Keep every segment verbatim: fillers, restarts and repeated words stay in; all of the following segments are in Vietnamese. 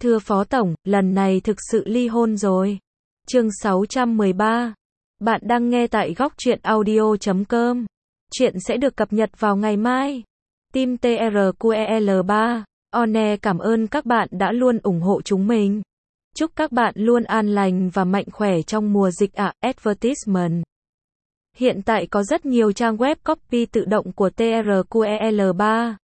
Thưa Phó Tổng, lần này thực sự ly hôn rồi. Chương sáu trăm mười ba. Bạn đang nghe tại góc truyện audio chấm com. Chuyện sẽ được cập nhật vào ngày mai. Team tê rờ quy e lờ ba. One cảm ơn các bạn đã luôn ủng hộ chúng mình. Chúc các bạn luôn an lành và mạnh khỏe trong mùa dịch ạ. À, advertisement. Hiện tại có rất nhiều trang web copy tự động của tê rờ quy e lờ ba.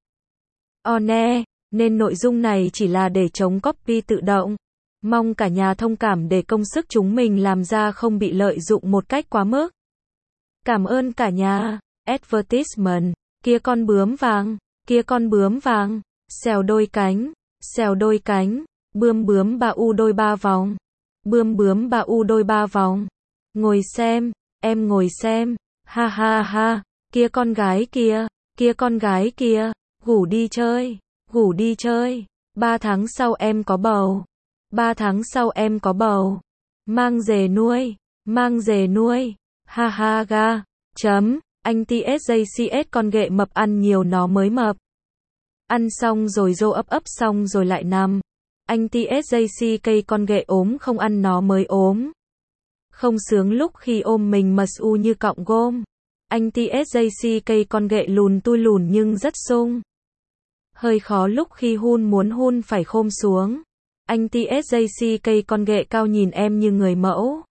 One, nên nội dung này chỉ là để chống copy tự động. Mong cả nhà thông cảm để công sức chúng mình làm ra không bị lợi dụng một cách quá mức. Cảm ơn cả nhà. Advertisement. Kia con bướm vàng, kia con bướm vàng, xèo đôi cánh, xèo đôi cánh, bươm bướm ba u đôi ba vòng, bươm bướm ba u đôi ba vòng. Ngồi xem, em ngồi xem, ha ha ha, kia con gái kia, kia con gái kia, ngủ đi chơi, ngủ đi chơi, ba tháng sau em có bầu, ba tháng sau em có bầu, mang về nuôi, mang về nuôi, ha ha ga, chấm, anh tê ét giê xê ét con ghệ mập ăn nhiều nó mới mập. Ăn xong rồi rô ấp ấp xong rồi lại nằm. Anh tê ét giê xê cây con ghệ ốm không ăn nó mới ốm. Không sướng lúc khi ôm mình mật u như cọng gôm. Anh tê ét giê xê cây con ghệ lùn tui lùn nhưng rất sung. Hơi khó lúc khi hun muốn hun phải khom xuống. Anh tê ét giê xê cây con ghệ cao nhìn em như người mẫu.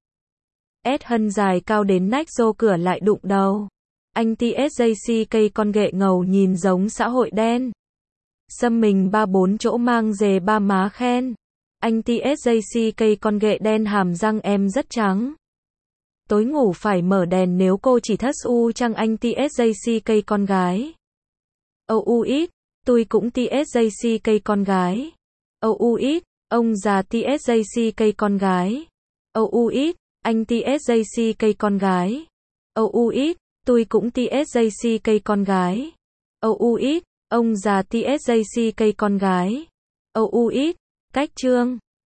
S hân dài cao đến nách rô cửa lại đụng đầu. Anh tê ét giê xê cây con ghệ ngầu nhìn giống xã hội đen. Xăm mình ba bốn chỗ mang dề ba má khen. Anh tê ét giê xê cây con ghệ đen hàm răng em rất trắng. Tối ngủ phải mở đèn nếu cô chỉ thất u chăng anh tê ét giê xê cây con gái. Âu u ít, tôi cũng tê ét giê xê cây con gái. Âu u ít, ông già tê ét giê xê cây con gái. Âu u ít, anh tê ét giê xê cây con gái. Âu u ít, tôi cũng tê ét giê xê cây con gái. Âu u ít, ông già tê ét giê xê cây con gái. Âu u ít, cách chương.